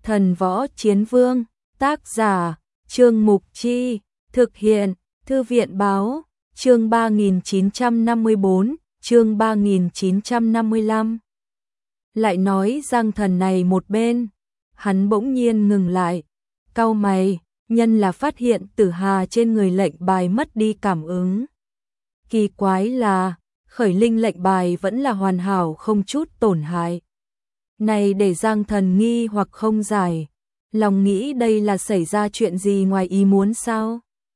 Thần Võ Chiến Vương, tác giả, Trương Mục Chi, thực hiện, Thư viện Báo, chương 3954, chương 3955. Lại nói Giang Thần này một bên, hắn bỗng nhiên ngừng lại, cau mày, nhân là phát hiện Tử Hà trên người lệnh bài mất đi cảm ứng. Kỳ quái là, khởi linh lệnh bài vẫn là hoàn hảo không chút tổn hại. Này để Giang Thần nghi hoặc không giải, lòng nghĩ đây là xảy ra chuyện gì ngoài ý muốn sao?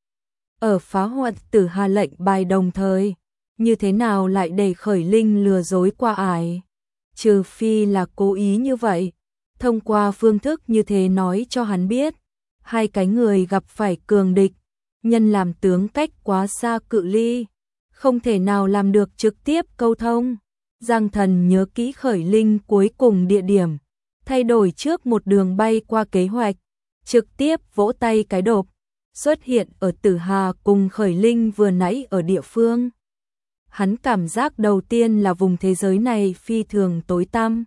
Ở phá hoại Tử Hà lệnh bài đồng thời, như thế nào lại để khởi linh lừa dối qua ải? Trừ phi là cố ý như vậy, thông qua phương thức như thế nói cho hắn biết, hai cái người gặp phải cường địch, nhân làm tướng cách quá xa cự ly, không thể nào làm được trực tiếp câu thông. Giang Thần nhớ kỹ khởi linh cuối cùng địa điểm, thay đổi trước một đường bay qua kế hoạch, trực tiếp vỗ tay cái đột, xuất hiện ở Tử Hà cùng khởi linh vừa nãy ở địa phương. Hắn cảm giác đầu tiên là vùng thế giới này phi thường tối tăm.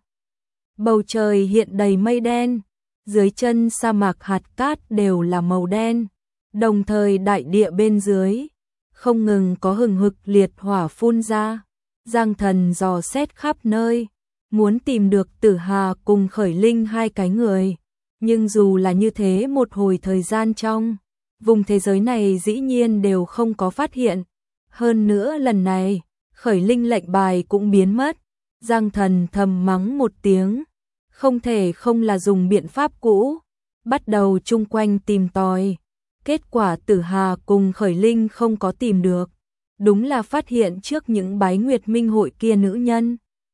Bầu trời hiện đầy mây đen, dưới chân sa mạc hạt cát đều là màu đen, đồng thời đại địa bên dưới không ngừng có hừng hực liệt hỏa phun ra. Giang Thần dò xét khắp nơi, muốn tìm được Tử Hà cùng khởi linh hai cái người, nhưng dù là như thế một hồi thời gian trong vùng thế giới này dĩ nhiên đều không có phát hiện. Hơn nữa lần này, khởi linh lệnh bài cũng biến mất. Giang Thần thầm mắng một tiếng, không thể không là dùng biện pháp cũ, bắt đầu chung quanh tìm tòi. Kết quả Tử Hà cùng khởi linh không có tìm được, đúng là phát hiện trước những bái nguyệt minh hội kia nữ nhân.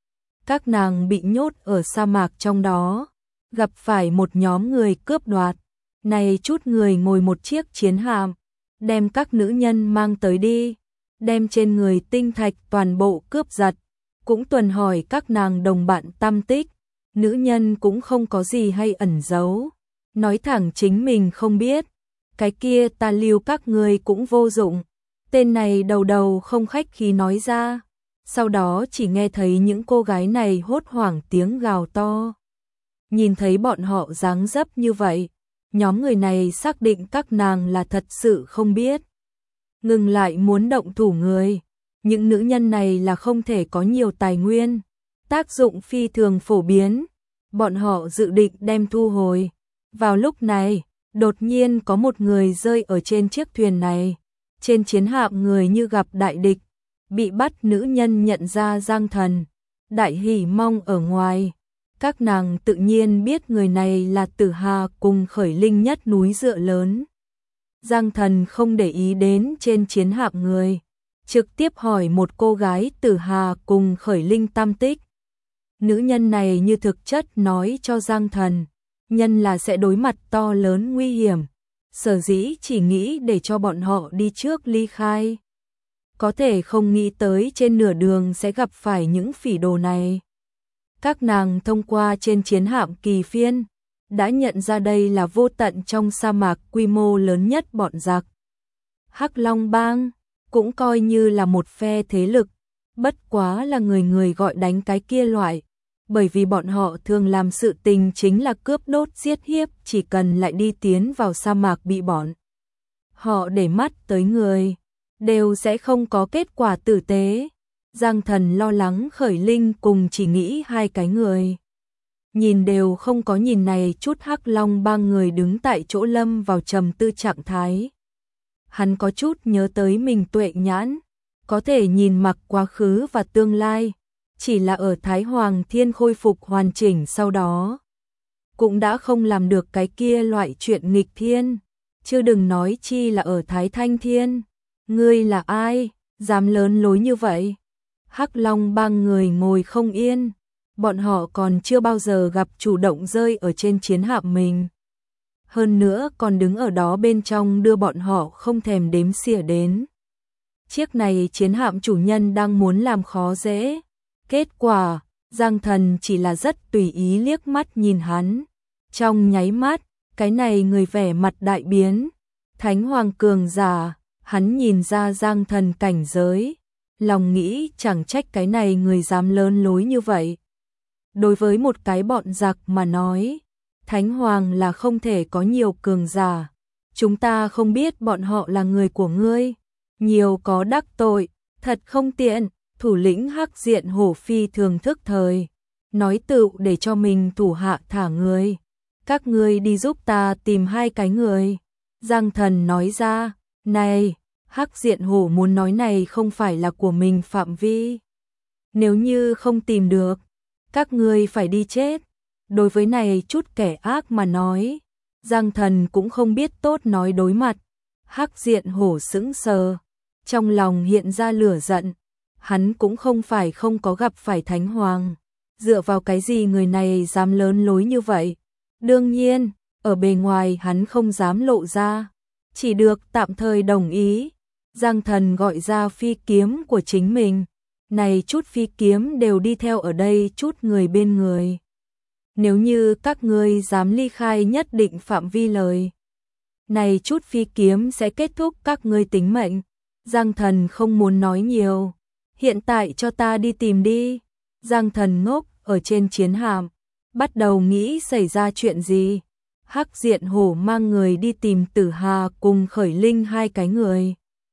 Các nàng bị nhốt ở sa mạc trong đó, gặp phải một nhóm người cướp đoạt. Này chút người ngồi một chiếc chiến hạm, đem các nữ nhân mang tới đi, đem trên người tinh thạch toàn bộ cướp giật, cũng tuần hỏi các nàng đồng bạn tăm tích. Nữ nhân cũng không có gì hay ẩn giấu, nói thẳng chính mình không biết, cái kia ta lưu các người cũng vô dụng. Tên này đầu đầu không khách khí nói ra, sau đó chỉ nghe thấy những cô gái này hốt hoảng tiếng gào to. Nhìn thấy bọn họ dáng dấp như vậy, nhóm người này xác định các nàng là thật sự không biết. Ngừng lại muốn động thủ người, những nữ nhân này là không thể có nhiều tài nguyên, tác dụng phi thường phổ biến, bọn họ dự định đem thu hồi. Vào lúc này, đột nhiên có một người rơi ở trên chiếc thuyền này. Trên chiến hạm người như gặp đại địch, bị bắt nữ nhân nhận ra Giang Thần, đại hỉ mong ở ngoài. Các nàng tự nhiên biết người này là Tử Hà cùng khởi linh nhất núi dựa lớn. Giang Thần không để ý đến trên chiến hạm người, trực tiếp hỏi một cô gái Tử Hà cùng khởi linh tam tích. Nữ nhân này như thực chất nói cho Giang Thần, nhân là sẽ đối mặt to lớn nguy hiểm. Sở dĩ chỉ nghĩ để cho bọn họ đi trước ly khai. Có thể không nghĩ tới trên nửa đường sẽ gặp phải những phỉ đồ này. Các nàng thông qua trên chiến hạm kỳ phiên, đã nhận ra đây là vô tận trong sa mạc quy mô lớn nhất bọn giặc. Hắc Long Bang, cũng coi như là một phe thế lực, bất quá là người người gọi đánh cái kia loại. Bởi vì bọn họ thường làm sự tình chính là cướp đốt giết hiếp, chỉ cần lại đi tiến vào sa mạc bị bọn họ để mắt tới người, đều sẽ không có kết quả tử tế. Giang Thần lo lắng khởi linh cùng chỉ nghĩ hai cái người. Nhìn đều không có nhìn này chút Hắc Long Bang người đứng tại chỗ lâm vào trầm tư trạng thái. Hắn có chút nhớ tới mình tuệ nhãn, có thể nhìn mặc quá khứ và tương lai. Chỉ là ở Thái Hoàng Thiên khôi phục hoàn chỉnh sau đó, cũng đã không làm được cái kia loại chuyện nghịch thiên, chứ đừng nói chi là ở Thái Thanh Thiên. Ngươi là ai, dám lớn lối như vậy? Hắc Long Bang người ngồi không yên, bọn họ còn chưa bao giờ gặp chủ động rơi ở trên chiến hạm mình. Hơn nữa còn đứng ở đó bên trong đưa bọn họ không thèm đếm xỉa đến. Chiếc này chiến hạm chủ nhân đang muốn làm khó dễ. Kết quả, Giang Thần chỉ là rất tùy ý liếc mắt nhìn hắn. Trong nháy mắt, cái này người vẻ mặt đại biến. Thánh Hoàng cường giả, hắn nhìn ra Giang Thần cảnh giới. Lòng nghĩ chẳng trách cái này người dám lớn lối như vậy. Đối với một cái bọn giặc mà nói, Thánh Hoàng là không thể có nhiều cường giả. Chúng ta không biết bọn họ là người của ngươi. Nhiều có đắc tội, thật không tiện. Thủ lĩnh Hắc Diện Hổ phi thường thức thời. Nói tựu để cho mình thủ hạ thả người. Các ngươi đi giúp ta tìm 2 cái người. Giang Thần nói ra, này, Hắc Diện Hổ muốn nói này không phải là của mình phạm vi. Nếu như không tìm được, các ngươi phải đi chết. Đối với này chút kẻ ác mà nói, Giang Thần cũng không biết tốt nói đối mặt. Hắc Diện Hổ sững sờ, trong lòng hiện ra lửa giận. Hắn cũng không phải không có gặp phải Thánh Hoàng. Dựa vào cái gì người này dám lớn lối như vậy? Đương nhiên, ở bề ngoài hắn không dám lộ ra, chỉ được tạm thời đồng ý. Giang Thần gọi ra phi kiếm của chính mình. Này chút phi kiếm đều đi theo ở đây chút người bên người. Nếu như các ngươi dám ly khai nhất định phạm vi lời, này chút phi kiếm sẽ kết thúc các ngươi tính mệnh. Giang Thần không muốn nói nhiều. Hiện tại cho ta đi tìm đi. Giang Thần ngốc ở trên chiến hạm, bắt đầu nghĩ xảy ra chuyện gì. Hắc Diện Hổ mang người đi tìm Tử Hà cùng Khởi Linh 2 cái người.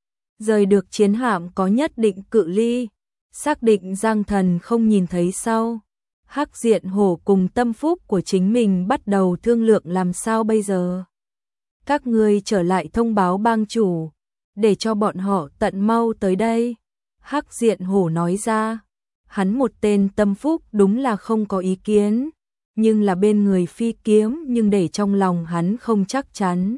Rời được chiến hạm có nhất định cự ly, xác định Giang Thần không nhìn thấy sau. Hắc Diện Hổ cùng tâm phúc của chính mình bắt đầu thương lượng làm sao bây giờ. Các ngươi trở lại thông báo bang chủ, để cho bọn họ tận mau tới đây. Hắc Diện Hổ nói ra, hắn một tên tâm phúc đúng là không có ý kiến, nhưng là bên người phi kiếm nhưng để trong lòng hắn không chắc chắn.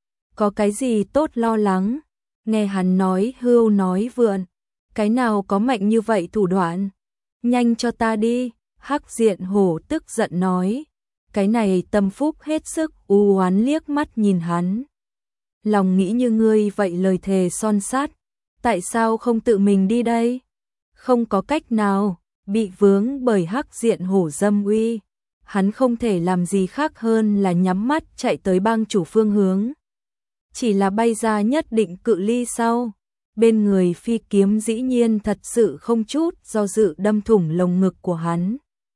Có cái gì tốt lo lắng, nghe hắn nói hưu nói vượn, cái nào có mạnh như vậy thủ đoạn, nhanh cho ta đi. Hắc Diện Hổ tức giận nói, cái này tâm phúc hết sức u oán liếc mắt nhìn hắn. Lòng nghĩ như ngươi vậy lời thề son sắt, tại sao không tự mình đi đây? Không có cách nào, bị vướng bởi Hắc Diện Hổ dâm uy. Hắn không thể làm gì khác hơn là nhắm mắt chạy tới bang chủ phương hướng. Chỉ là bay ra nhất định cự ly sau, bên người phi kiếm dĩ nhiên thật sự không chút do dự đâm thủng lồng ngực của hắn.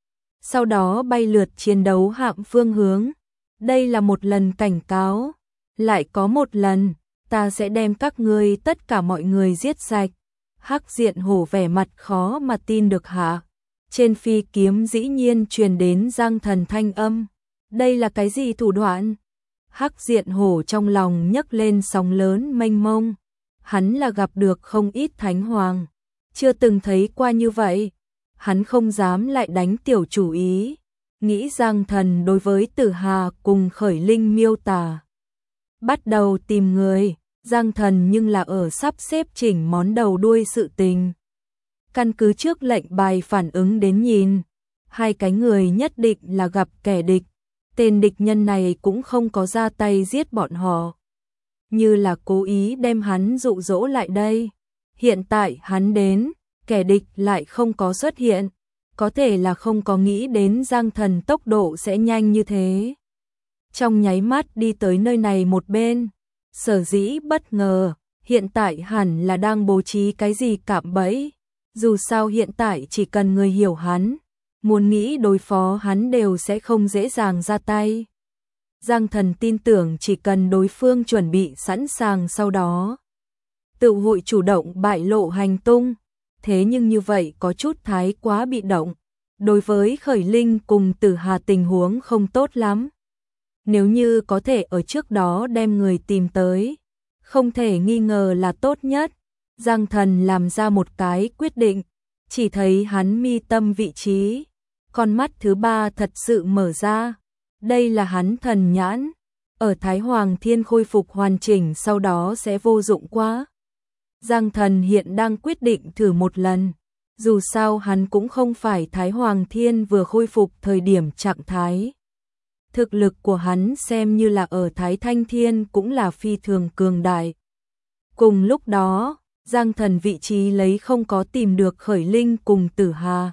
Sau đó bay lượt chiến đấu hạm phương hướng. Đây là một lần cảnh cáo, lại có một lần, ta sẽ đem các ngươi tất cả mọi người giết sạch. Hắc Diện Hổ vẻ mặt khó mà tin được hạ. Trên phi kiếm dĩ nhiên truyền đến Giang Thần thanh âm. Đây là cái gì thủ đoạn? Hắc Diện Hổ trong lòng nhấc lên sóng lớn mênh mông. Hắn là gặp được không ít Thánh Hoàng, chưa từng thấy qua như vậy. Hắn không dám lại đánh tiểu chủ ý, nghĩ Giang Thần đối với Tử Hà cùng Khởi Linh miêu tả. Bắt đầu tìm người, Giang Thần nhưng là ở sắp xếp chỉnh món đầu đuôi sự tình. Căn cứ trước lệnh bài phản ứng đến nhìn, 2 cái người nhất định là gặp kẻ địch. Tên địch nhân này cũng không có ra tay giết bọn họ, như là cố ý đem hắn dụ dỗ lại đây. Hiện tại hắn đến, kẻ địch lại không có xuất hiện, có thể là không có nghĩ đến Giang Thần tốc độ sẽ nhanh như thế. Trong nháy mắt đi tới nơi này một bên, sở dĩ bất ngờ, hiện tại hẳn là đang bố trí cái gì cạm bẫy. Dù sao hiện tại chỉ cần người hiểu hắn, muốn nghĩ đối phó hắn đều sẽ không dễ dàng ra tay. Giang Thần tin tưởng chỉ cần đối phương chuẩn bị sẵn sàng sau đó, tự hội chủ động bại lộ hành tung. Thế nhưng như vậy có chút thái quá bị động. Đối với Khởi Linh cùng Tử Hà tình huống không tốt lắm. Nếu như có thể ở trước đó đem người tìm tới, không thể nghi ngờ là tốt nhất. Giang Thần làm ra một cái quyết định, chỉ thấy hắn mi tâm vị trí, con mắt thứ 3 thật sự mở ra. Đây là hắn thần nhãn, ở Thái Hoàng Thiên khôi phục hoàn chỉnh sau đó sẽ vô dụng quá. Giang Thần hiện đang quyết định thử một lần, dù sao hắn cũng không phải Thái Hoàng Thiên vừa khôi phục thời điểm trạng thái. Thực lực của hắn xem như là ở Thái Thanh Thiên cũng là phi thường cường đại. Cùng lúc đó, Giang Thần vị trí lấy không có tìm được Khởi Linh cùng Tử Hà.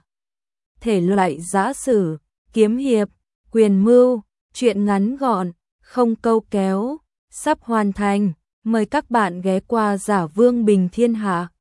Thể loại giã sử, kiếm hiệp, quyền mưu, truyện ngắn gọn, không câu kéo, sắp hoàn thành. Mời các bạn ghé qua Giả Vương Bình Thiên Hạ.